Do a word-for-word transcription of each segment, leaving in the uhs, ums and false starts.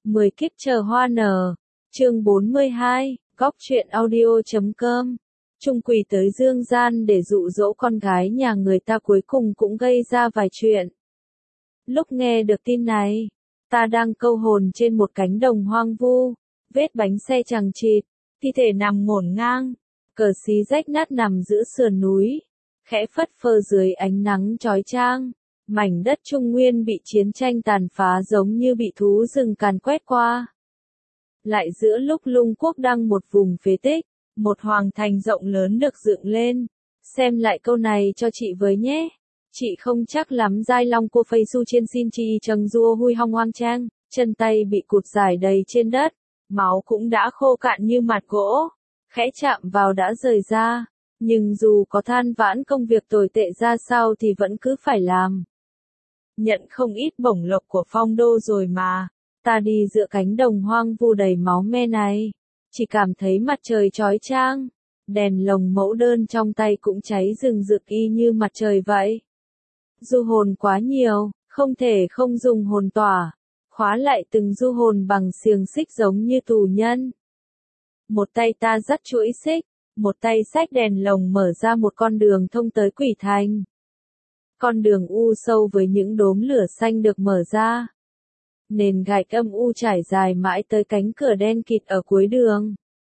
mười kiếp chờ hoa nở. Chương bốn mươi hai, góc truyện audio chấm com. Trung Quỳ tới dương gian để dụ dỗ con gái nhà người ta, cuối cùng cũng gây ra vài chuyện. Lúc nghe được tin này, ta đang câu hồn trên một cánh đồng hoang vu, vết bánh xe chằng chịt, thi thể nằm ngổn ngang, cờ xí rách nát nằm giữa sườn núi, khẽ phất phơ dưới ánh nắng chói chang. Mảnh đất Trung Nguyên bị chiến tranh tàn phá giống như bị thú rừng càn quét qua. Lại giữa lúc Lung Quốc đang một vùng phế tích, một hoàng thành rộng lớn được dựng lên. Xem lại câu này cho chị với nhé. Chị không chắc lắm Giai Long cô phây su trên xin chi trần rua hui hong hoang trang, chân tay bị cụt dài đầy trên đất, máu cũng đã khô cạn như mặt gỗ, khẽ chạm vào đã rời ra, nhưng dù có than vãn công việc tồi tệ ra sao thì vẫn cứ phải làm. Nhận không ít bổng lộc của Phong Đô rồi mà, ta đi giữa cánh đồng hoang vu đầy máu me này, chỉ cảm thấy mặt trời chói chang, đèn lồng mẫu đơn trong tay cũng cháy rừng rực y như mặt trời vậy. Du hồn quá nhiều, không thể không dùng hồn tỏa, khóa lại từng du hồn bằng xiềng xích giống như tù nhân. Một tay ta dắt chuỗi xích, một tay xách đèn lồng mở ra một con đường thông tới Quỷ Thành. Con đường u sâu với những đốm lửa xanh được mở ra. Nền gạch âm u trải dài mãi tới cánh cửa đen kịt ở cuối đường.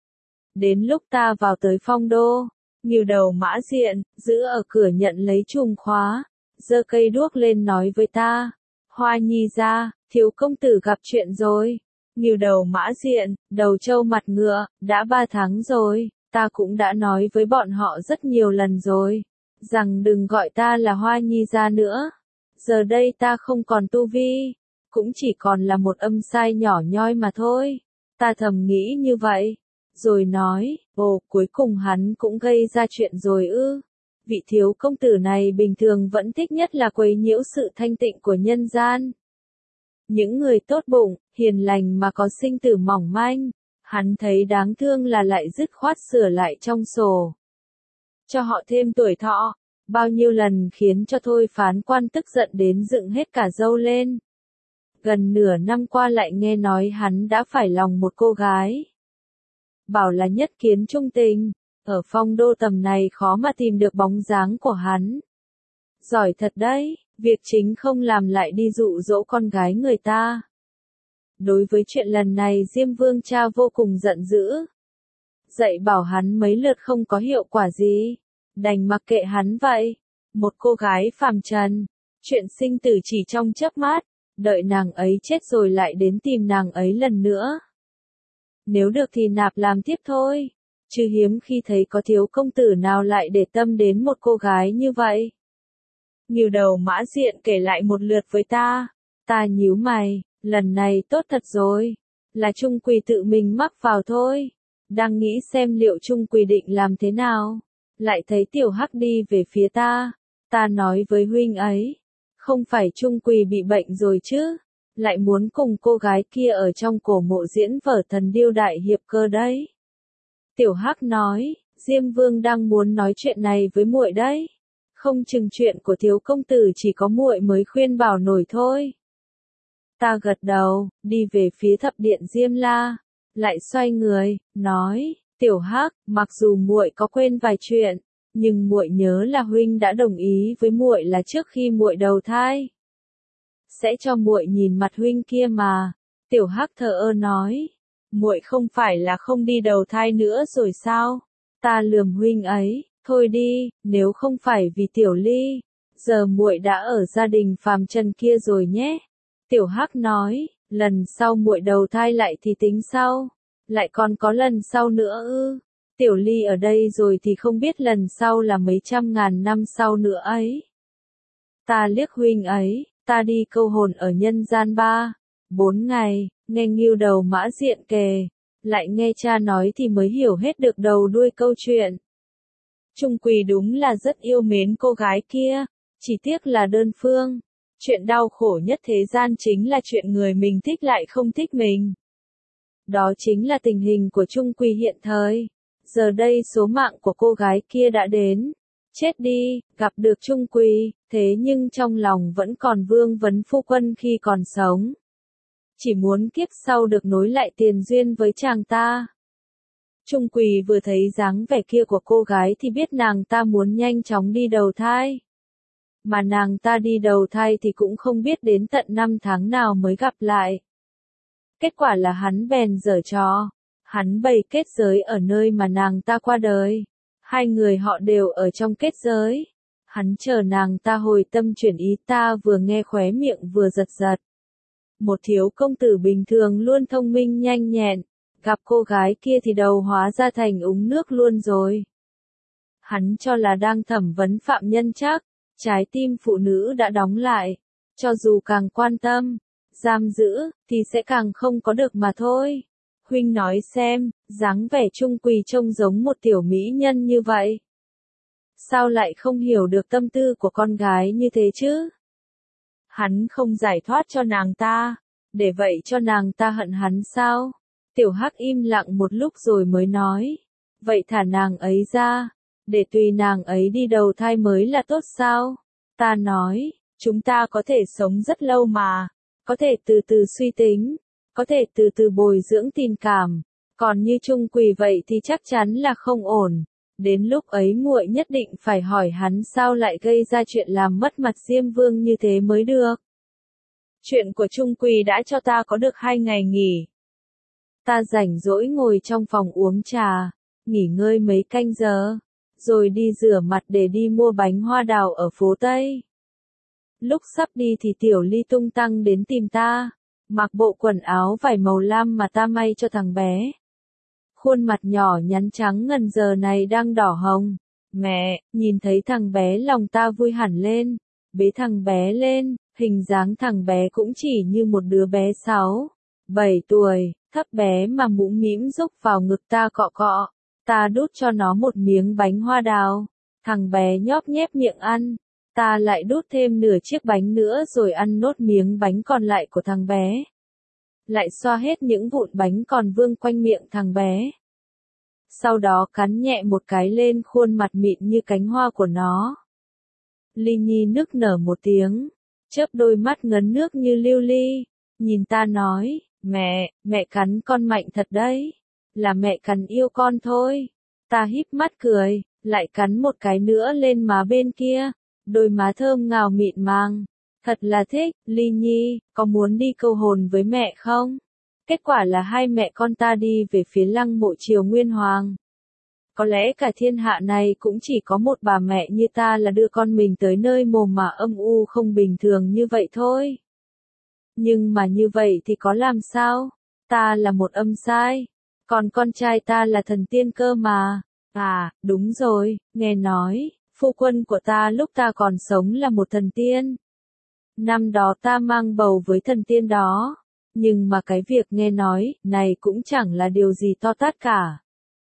Đến lúc ta vào tới Phong Đô, Ngưu Đầu Mã Diện, giữ ở cửa nhận lấy chùm khóa, giơ cây đuốc lên nói với ta, Hoa Nhi ra, thiếu công tử gặp chuyện rồi. Ngưu Đầu Mã Diện, đầu trâu mặt ngựa, đã ba tháng rồi, ta cũng đã nói với bọn họ rất nhiều lần rồi, rằng đừng gọi ta là Hoa Nhi ra nữa. Giờ đây ta không còn tu vi, cũng chỉ còn là một âm sai nhỏ nhoi mà thôi. Ta thầm nghĩ như vậy, rồi nói, ồ, cuối cùng hắn cũng gây ra chuyện rồi ư. Vị thiếu công tử này bình thường vẫn thích nhất là quấy nhiễu sự thanh tịnh của nhân gian. Những người tốt bụng, hiền lành mà có sinh tử mỏng manh, hắn thấy đáng thương là lại dứt khoát sửa lại trong sổ, cho họ thêm tuổi thọ. Bao nhiêu lần khiến cho thôi phán quan tức giận đến dựng hết cả râu lên. Gần nửa năm qua lại nghe nói hắn đã phải lòng một cô gái. Bảo là nhất kiến trung tình, ở Phong Đô tầm này khó mà tìm được bóng dáng của hắn. Giỏi thật đấy, việc chính không làm lại đi dụ dỗ con gái người ta. Đối với chuyện lần này Diêm Vương cha vô cùng giận dữ. Dạy bảo hắn mấy lượt không có hiệu quả gì, đành mặc kệ hắn vậy. Một cô gái phàm trần, chuyện sinh tử chỉ trong chớp mắt, đợi nàng ấy chết rồi lại đến tìm nàng ấy lần nữa. Nếu được thì nạp làm tiếp thôi, chứ hiếm khi thấy có thiếu công tử nào lại để tâm đến một cô gái như vậy. Ngưu Đầu Mã Diện kể lại một lượt với ta, ta nhíu mày, lần này tốt thật rồi, là Trung Quỳ tự mình mắc vào thôi. Đang nghĩ xem liệu Trung Quỳ định làm thế nào, lại thấy Tiểu Hắc đi về phía ta. Ta nói với huynh ấy, không phải Trung Quỳ bị bệnh rồi chứ, lại muốn cùng cô gái kia ở trong cổ mộ diễn vở Thần Điêu Đại Hiệp cơ đấy. Tiểu Hắc nói, Diêm Vương đang muốn nói chuyện này với muội đấy, không chừng chuyện của thiếu công tử chỉ có muội mới khuyên bảo nổi thôi. Ta gật đầu, đi về phía thập điện Diêm La, lại xoay người, nói, Tiểu Hắc, mặc dù muội có quên vài chuyện, nhưng muội nhớ là huynh đã đồng ý với muội là trước khi muội đầu thai sẽ cho muội nhìn mặt huynh kia mà. Tiểu Hắc thờ ơ nói, muội không phải là không đi đầu thai nữa rồi sao? Ta lườm huynh ấy, thôi đi, nếu không phải vì Tiểu Ly, giờ muội đã ở gia đình phàm trần kia rồi nhé. Tiểu Hắc nói, lần sau muội đầu thai lại thì tính sau, lại còn có lần sau nữa ư? Tiểu Ly ở đây rồi thì không biết lần sau là mấy trăm ngàn năm sau nữa ấy. Ta liếc huynh ấy, ta đi câu hồn ở nhân gian ba, bốn ngày, nghe Ngưu Đầu Mã Diện kể, lại nghe cha nói thì mới hiểu hết được đầu đuôi câu chuyện. Trung Quỳ đúng là rất yêu mến cô gái kia, chỉ tiếc là đơn phương. Chuyện đau khổ nhất thế gian chính là chuyện người mình thích lại không thích mình. Đó chính là tình hình của Trung Quỳ hiện thời. Giờ đây số mạng của cô gái kia đã đến. Chết đi, gặp được Trung Quỳ, thế nhưng trong lòng vẫn còn vương vấn phu quân khi còn sống. chỉ muốn kiếp sau được nối lại tiền duyên với chàng ta. Trung Quỳ vừa thấy dáng vẻ kia của cô gái thì biết nàng ta muốn nhanh chóng đi đầu thai. Mà nàng ta đi đầu thai thì cũng không biết đến tận năm tháng nào mới gặp lại. Kết quả là hắn bèn giở trò. Hắn bày kết giới ở nơi mà nàng ta qua đời. Hai người họ đều ở trong kết giới. Hắn chờ nàng ta hồi tâm chuyển ý, ta vừa nghe khóe miệng vừa giật giật. Một thiếu công tử bình thường luôn thông minh nhanh nhẹn, gặp cô gái kia thì đầu hóa ra thành úng nước luôn rồi. Hắn cho là đang thẩm vấn phạm nhân chắc, trái tim phụ nữ đã đóng lại. Cho dù càng quan tâm, giam giữ, thì sẽ càng không có được mà thôi. Huynh nói xem, dáng vẻ Trung Quỳ trông giống một tiểu mỹ nhân như vậy. Sao lại không hiểu được tâm tư của con gái như thế chứ? Hắn không giải thoát cho nàng ta, để vậy cho nàng ta hận hắn sao? Tiểu Hắc im lặng một lúc rồi mới nói, vậy thả nàng ấy ra, để tùy nàng ấy đi đầu thai mới là tốt sao? Ta nói, chúng ta có thể sống rất lâu mà, có thể từ từ suy tính, có thể từ từ bồi dưỡng tình cảm, còn như Trung Quỳ vậy thì chắc chắn là không ổn. Đến lúc ấy muội nhất định phải hỏi hắn sao lại gây ra chuyện làm mất mặt Diêm Vương như thế mới được. Chuyện của Trung Quỳ đã cho ta có được hai ngày nghỉ. Ta rảnh rỗi ngồi trong phòng uống trà, nghỉ ngơi mấy canh giờ, rồi đi rửa mặt để đi mua bánh hoa đào ở phố Tây. Lúc sắp đi thì Tiểu Ly tung tăng đến tìm ta, mặc bộ quần áo vải màu lam mà ta may cho thằng bé. Khuôn mặt nhỏ nhắn trắng ngần giờ này đang đỏ hồng. Mẹ, nhìn thấy thằng bé lòng ta vui hẳn lên, bế thằng bé lên, hình dáng thằng bé cũng chỉ như một đứa bé sáu, bảy tuổi, thấp bé mà mũm mĩm rúc vào ngực ta cọ cọ. Ta đút cho nó một miếng bánh hoa đào, thằng bé nhóp nhép miệng ăn. Ta lại đút thêm nửa chiếc bánh nữa rồi ăn nốt miếng bánh còn lại của thằng bé. Lại xoa hết những vụn bánh còn vương quanh miệng thằng bé. Sau đó cắn nhẹ một cái lên khuôn mặt mịn như cánh hoa của nó. Ly Nhi nức nở một tiếng, chớp đôi mắt ngấn nước như lưu ly, nhìn ta nói, mẹ, mẹ cắn con mạnh thật đấy, là mẹ cắn yêu con thôi. Ta híp mắt cười, lại cắn một cái nữa lên má bên kia, đôi má thơm ngào mịn màng. Thật là thích, Ly Nhi, có muốn đi câu hồn với mẹ không? Kết quả là hai mẹ con ta đi về phía lăng mộ Triều Nguyên Hoàng. Có lẽ cả thiên hạ này cũng chỉ có một bà mẹ như ta là đưa con mình tới nơi mồm mà âm u không bình thường như vậy thôi. Nhưng mà như vậy thì có làm sao? Ta là một âm sai, còn con trai ta là thần tiên cơ mà. À, đúng rồi, nghe nói, phu quân của ta lúc ta còn sống là một thần tiên. Năm đó ta mang bầu với thần tiên đó. Nhưng mà cái việc nghe nói, này cũng chẳng là điều gì to tát cả.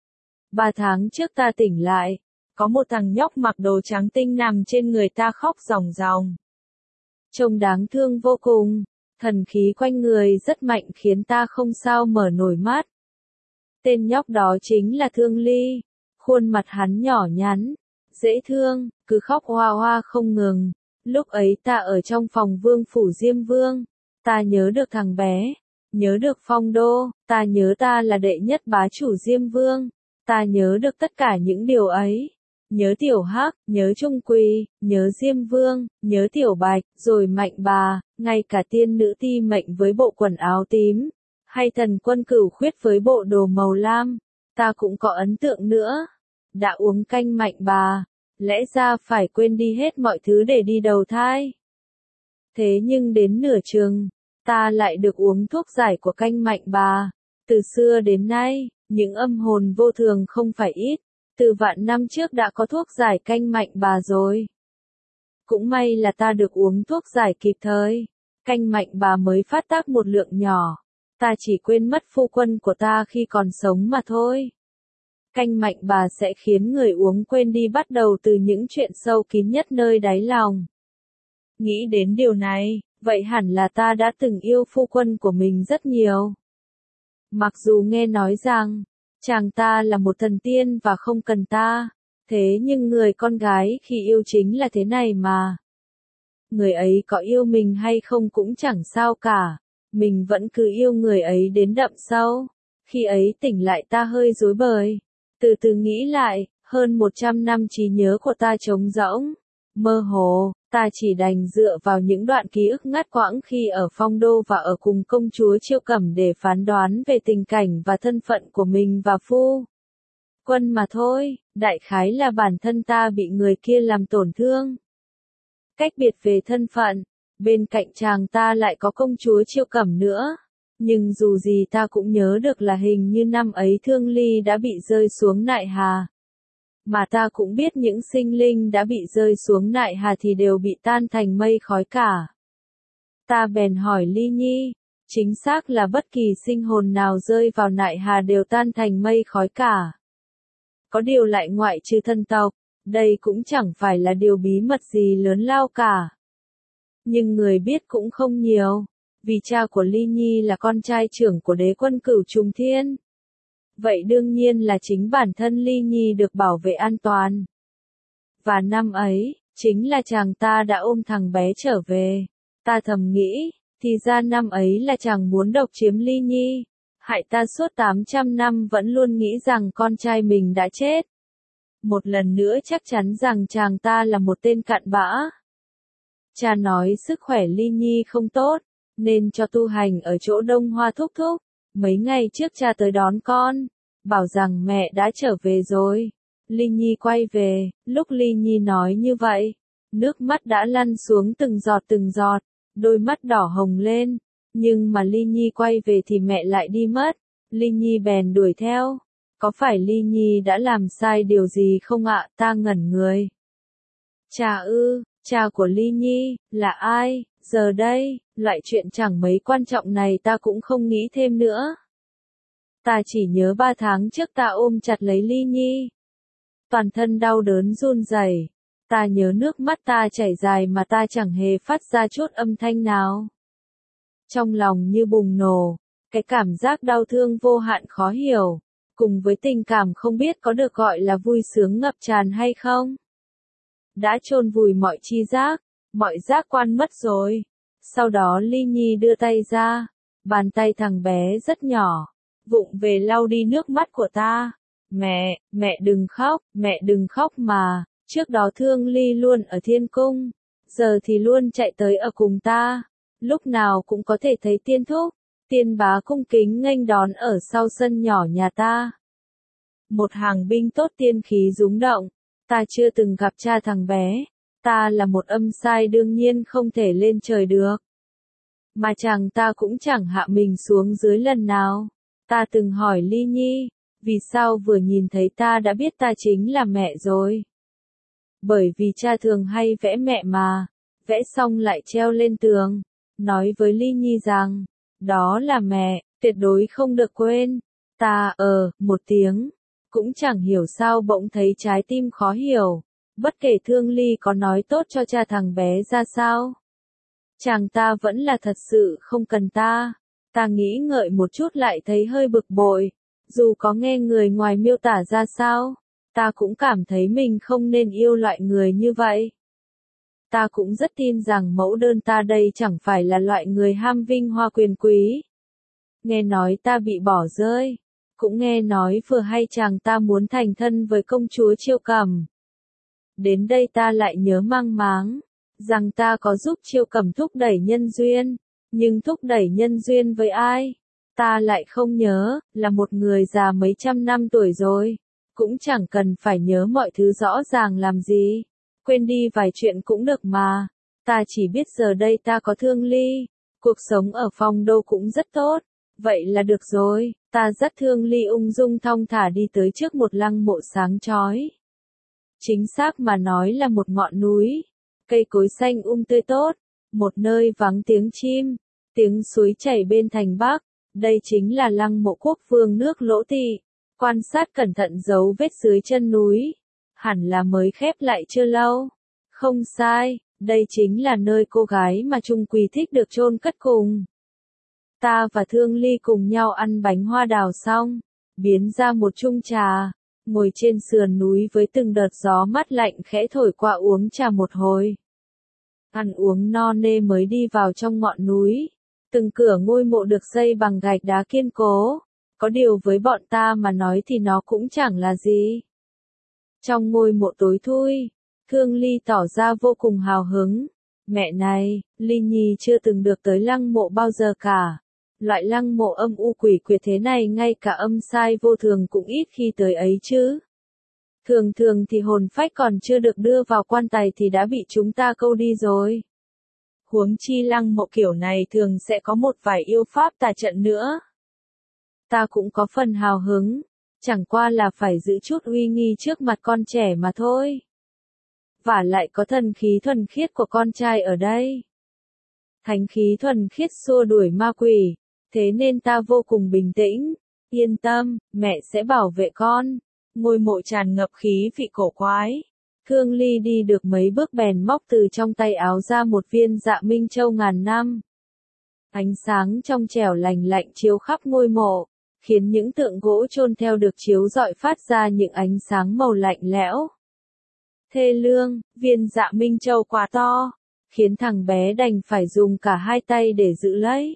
Ba tháng trước ta tỉnh lại, có một thằng nhóc mặc đồ trắng tinh nằm trên người ta khóc ròng ròng. Trông đáng thương vô cùng, thần khí quanh người rất mạnh khiến ta không sao mở nổi mắt. Tên nhóc đó chính là Thương Ly, khuôn mặt hắn nhỏ nhắn, dễ thương, cứ khóc hoa hoa không ngừng. Lúc ấy ta ở trong phòng vương phủ Diêm Vương. Ta nhớ được thằng bé, nhớ được phong đô, ta nhớ ta là đệ nhất bá chủ Diêm Vương, ta nhớ được tất cả những điều ấy. Nhớ Tiểu Hắc, nhớ Trung Quỳ, nhớ Diêm Vương, nhớ Tiểu Bạch, rồi Mạnh Bà, ngay cả tiên nữ Ti Mệnh với bộ quần áo tím, hay thần quân Cửu Khuyết với bộ đồ màu lam, ta cũng có ấn tượng nữa. Đã uống canh Mạnh Bà, lẽ ra phải quên đi hết mọi thứ để đi đầu thai. Thế nhưng đến nửa chừng, ta lại được uống thuốc giải của canh Mạnh Bà. Từ xưa đến nay, những âm hồn vô thường không phải ít, từ vạn năm trước đã có thuốc giải canh Mạnh Bà rồi. Cũng may là ta được uống thuốc giải kịp thời, canh Mạnh Bà mới phát tác một lượng nhỏ, ta chỉ quên mất phu quân của ta khi còn sống mà thôi. Canh Mạnh Bà sẽ khiến người uống quên đi bắt đầu từ những chuyện sâu kín nhất nơi đáy lòng. Nghĩ đến điều này, vậy hẳn là ta đã từng yêu phu quân của mình rất nhiều. Mặc dù nghe nói rằng, chàng ta là một thần tiên và không cần ta, thế nhưng người con gái khi yêu chính là thế này mà. Người ấy có yêu mình hay không cũng chẳng sao cả, mình vẫn cứ yêu người ấy đến đậm sâu. Khi ấy tỉnh lại ta hơi rối bời. Từ từ nghĩ lại, hơn một trăm năm trí nhớ của ta trống rỗng, mơ hồ, ta chỉ đành dựa vào những đoạn ký ức ngắt quãng khi ở Phong Đô và ở cùng công chúa Chiêu Cẩm để phán đoán về tình cảnh và thân phận của mình và phu quân mà thôi, đại khái là bản thân ta bị người kia làm tổn thương. Cách biệt về thân phận, bên cạnh chàng ta lại có công chúa Chiêu Cẩm nữa. Nhưng dù gì ta cũng nhớ được là hình như năm ấy Thương Ly đã bị rơi xuống Nại Hà. Mà ta cũng biết những sinh linh đã bị rơi xuống Nại Hà thì đều bị tan thành mây khói cả. Ta bèn hỏi Ly Nhi, chính xác là bất kỳ sinh hồn nào rơi vào Nại Hà đều tan thành mây khói cả. Có điều lại ngoại trừ thân tộc, đây cũng chẳng phải là điều bí mật gì lớn lao cả. Nhưng người biết cũng không nhiều. Vì cha của Ly Nhi là con trai trưởng của đế quân Cửu Trùng Thiên. Vậy đương nhiên là chính bản thân Ly Nhi được bảo vệ an toàn. Và năm ấy, chính là chàng ta đã ôm thằng bé trở về. Ta thầm nghĩ, thì ra năm ấy là chàng muốn độc chiếm Ly Nhi. Hại ta suốt tám trăm năm vẫn luôn nghĩ rằng con trai mình đã chết. Một lần nữa chắc chắn rằng chàng ta là một tên cặn bã. Cha nói sức khỏe Ly Nhi không tốt, nên cho tu hành ở chỗ Đông Hoa thúc thúc. Mấy ngày trước cha tới đón con, bảo rằng mẹ đã trở về rồi. Ly Nhi quay về, lúc Ly Nhi nói như vậy, nước mắt đã lăn xuống từng giọt từng giọt, đôi mắt đỏ hồng lên. Nhưng mà Ly Nhi quay về thì mẹ lại đi mất. Ly Nhi bèn đuổi theo. Có phải Ly Nhi đã làm sai điều gì không ạ? Ta ngẩn người. Cha ư, cha của Ly Nhi, là ai? Giờ đây, loại chuyện chẳng mấy quan trọng này ta cũng không nghĩ thêm nữa. Ta chỉ nhớ ba tháng trước ta ôm chặt lấy Ly Nhi. Toàn thân đau đớn run rẩy. Ta nhớ nước mắt ta chảy dài mà ta chẳng hề phát ra chút âm thanh nào. Trong lòng như bùng nổ, cái cảm giác đau thương vô hạn khó hiểu, cùng với tình cảm không biết có được gọi là vui sướng ngập tràn hay không. Đã chôn vùi mọi tri giác, mọi giác quan mất rồi. Sau đó Ly Nhi đưa tay ra, bàn tay thằng bé rất nhỏ, vụng về lau đi nước mắt của ta. Mẹ, mẹ đừng khóc, mẹ đừng khóc mà, trước đó Thương Ly luôn ở thiên cung, giờ thì luôn chạy tới ở cùng ta, lúc nào cũng có thể thấy tiên thúc, tiên bá cung kính nghênh đón ở sau sân nhỏ nhà ta. Một hàng binh tốt tiên khí rúng động, ta chưa từng gặp cha thằng bé, ta là một âm sai đương nhiên không thể lên trời được. Mà chàng ta cũng chẳng hạ mình xuống dưới lần nào. Ta từng hỏi Ly Nhi, vì sao vừa nhìn thấy ta đã biết ta chính là mẹ rồi? Bởi vì cha thường hay vẽ mẹ mà, vẽ xong lại treo lên tường, nói với Ly Nhi rằng, đó là mẹ, tuyệt đối không được quên. Ta, ờ, một tiếng, cũng chẳng hiểu sao bỗng thấy trái tim khó hiểu, bất kể Thương Ly có nói tốt cho cha thằng bé ra sao. Chàng ta vẫn là thật sự không cần ta. Ta nghĩ ngợi một chút lại thấy hơi bực bội. Dù có nghe người ngoài miêu tả ra sao, ta cũng cảm thấy mình không nên yêu loại người như vậy. Ta cũng rất tin rằng mẫu đơn ta đây chẳng phải là loại người ham vinh hoa quyền quý. Nghe nói ta bị bỏ rơi. Cũng nghe nói vừa hay chàng ta muốn thành thân với công chúa Chiêu Cẩm. Đến đây ta lại nhớ mang máng, rằng ta có giúp Chiêu Cẩm thúc đẩy nhân duyên, nhưng thúc đẩy nhân duyên với ai? Ta lại không nhớ, là một người già mấy trăm năm tuổi rồi, cũng chẳng cần phải nhớ mọi thứ rõ ràng làm gì, quên đi vài chuyện cũng được mà. Ta chỉ biết giờ đây ta có Thương Ly, cuộc sống ở Phong Đô cũng rất tốt, vậy là được rồi. Ta dắt Thương Ly ung dung thong thả đi tới trước một lăng mộ sáng chói. Chính xác mà nói là một ngọn núi, cây cối xanh um tươi tốt, một nơi vắng tiếng chim, tiếng suối chảy bên thành Bắc. Đây chính là lăng mộ quốc vương nước Lỗ Tỵ. Quan sát cẩn thận dấu vết dưới chân núi, hẳn là mới khép lại chưa lâu. Không sai, đây chính là nơi cô gái mà Trung Quỳ thích được chôn cất cùng. Ta và Thương Ly cùng nhau ăn bánh hoa đào xong, biến ra một chung trà, ngồi trên sườn núi với từng đợt gió mát lạnh khẽ thổi qua uống trà một hồi. Ăn uống no nê mới đi vào trong ngọn núi. Từng cửa ngôi mộ được xây bằng gạch đá kiên cố, có điều với bọn ta mà nói thì nó cũng chẳng là gì. Trong ngôi mộ tối thui, Thương Ly tỏ ra vô cùng hào hứng. Mẹ này, Ly Nhi chưa từng được tới lăng mộ bao giờ cả. Loại lăng mộ âm u quỷ quyệt thế này ngay cả âm sai vô thường cũng ít khi tới ấy chứ. Thường thường thì hồn phách còn chưa được đưa vào quan tài thì đã bị chúng ta câu đi rồi. Huống chi lăng mộ kiểu này thường sẽ có một vài yêu pháp tà trận nữa. Ta cũng có phần hào hứng, chẳng qua là phải giữ chút uy nghi trước mặt con trẻ mà thôi. Vả lại có thần khí thuần khiết của con trai ở đây. Thánh khí thuần khiết xua đuổi ma quỷ, thế nên ta vô cùng bình tĩnh. Yên tâm, mẹ sẽ bảo vệ con. Ngôi mộ tràn ngập khí vị cổ quái. Thương Ly đi được mấy bước bèn móc từ trong tay áo ra một viên Dạ Minh Châu ngàn năm. Ánh sáng trong trẻo lành lạnh chiếu khắp ngôi mộ, khiến những tượng gỗ chôn theo được chiếu rọi phát ra những ánh sáng màu lạnh lẽo. Thê lương, viên Dạ Minh Châu quá to, khiến thằng bé đành phải dùng cả hai tay để giữ lấy.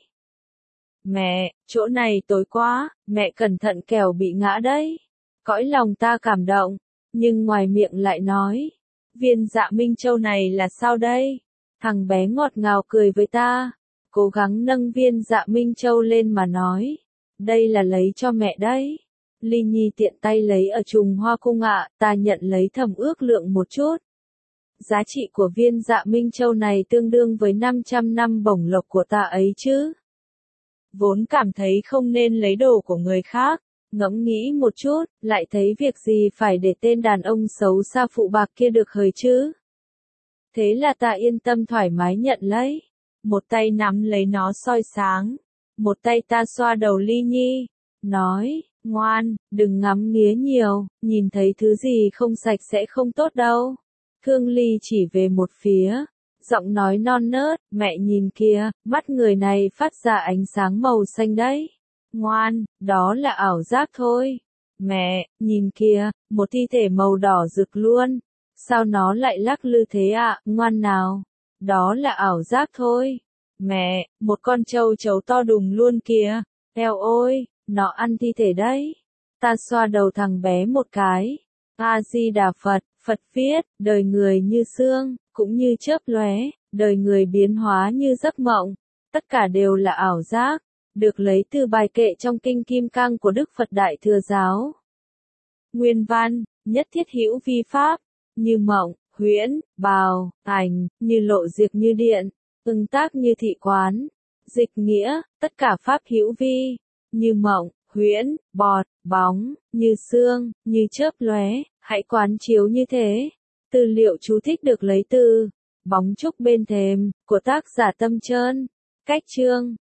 Mẹ, chỗ này tối quá, mẹ cẩn thận kẻo bị ngã đấy. Cõi lòng ta cảm động, nhưng ngoài miệng lại nói, viên Dạ Minh Châu này là sao đây? Thằng bé ngọt ngào cười với ta, cố gắng nâng viên Dạ Minh Châu lên mà nói, đây là lấy cho mẹ đấy. Ly Nhi tiện tay lấy ở trùng hoa cung ạ, ta nhận lấy thầm ước lượng một chút. Giá trị của viên Dạ Minh Châu này tương đương với năm trăm năm bổng lộc của ta ấy chứ. Vốn cảm thấy không nên lấy đồ của người khác, ngẫm nghĩ một chút, lại thấy việc gì phải để tên đàn ông xấu xa phụ bạc kia được hời chứ. Thế là ta yên tâm thoải mái nhận lấy. Một tay nắm lấy nó soi sáng, một tay ta xoa đầu Ly Nhi, nói, ngoan, đừng ngắm nghía nhiều, nhìn thấy thứ gì không sạch sẽ không tốt đâu. Thương Ly chỉ về một phía, giọng nói non nớt, mẹ nhìn kìa, mắt người này phát ra ánh sáng màu xanh đấy. Ngoan, đó là ảo giác thôi. Mẹ, nhìn kìa, một thi thể màu đỏ rực luôn. Sao nó lại lắc lư thế ạ, à? Ngoan nào. Đó là ảo giác thôi. Mẹ, một con trâu trấu to đùng luôn kìa. Eo ôi, nó ăn thi thể đấy. Ta xoa đầu thằng bé một cái. A-di-đà Phật, Phật viết, đời người như sương, cũng như chớp lóe, đời người biến hóa như giấc mộng. Tất cả đều là ảo giác. Được lấy từ bài kệ trong kinh Kim Cang của Đức Phật Đại Thừa Giáo. Nguyên văn, nhất thiết hữu vi pháp, như mộng, huyễn, bào, ảnh, như lộ diệt như điện, ưng tác như thị quán. Dịch nghĩa, tất cả pháp hữu vi, như mộng, huyễn, bọt, bóng, như sương, như chớp lóe, hãy quán chiếu như thế. Tư liệu chú thích được lấy từ Bóng trúc bên thềm, của tác giả Tâm Trơn. Cách chương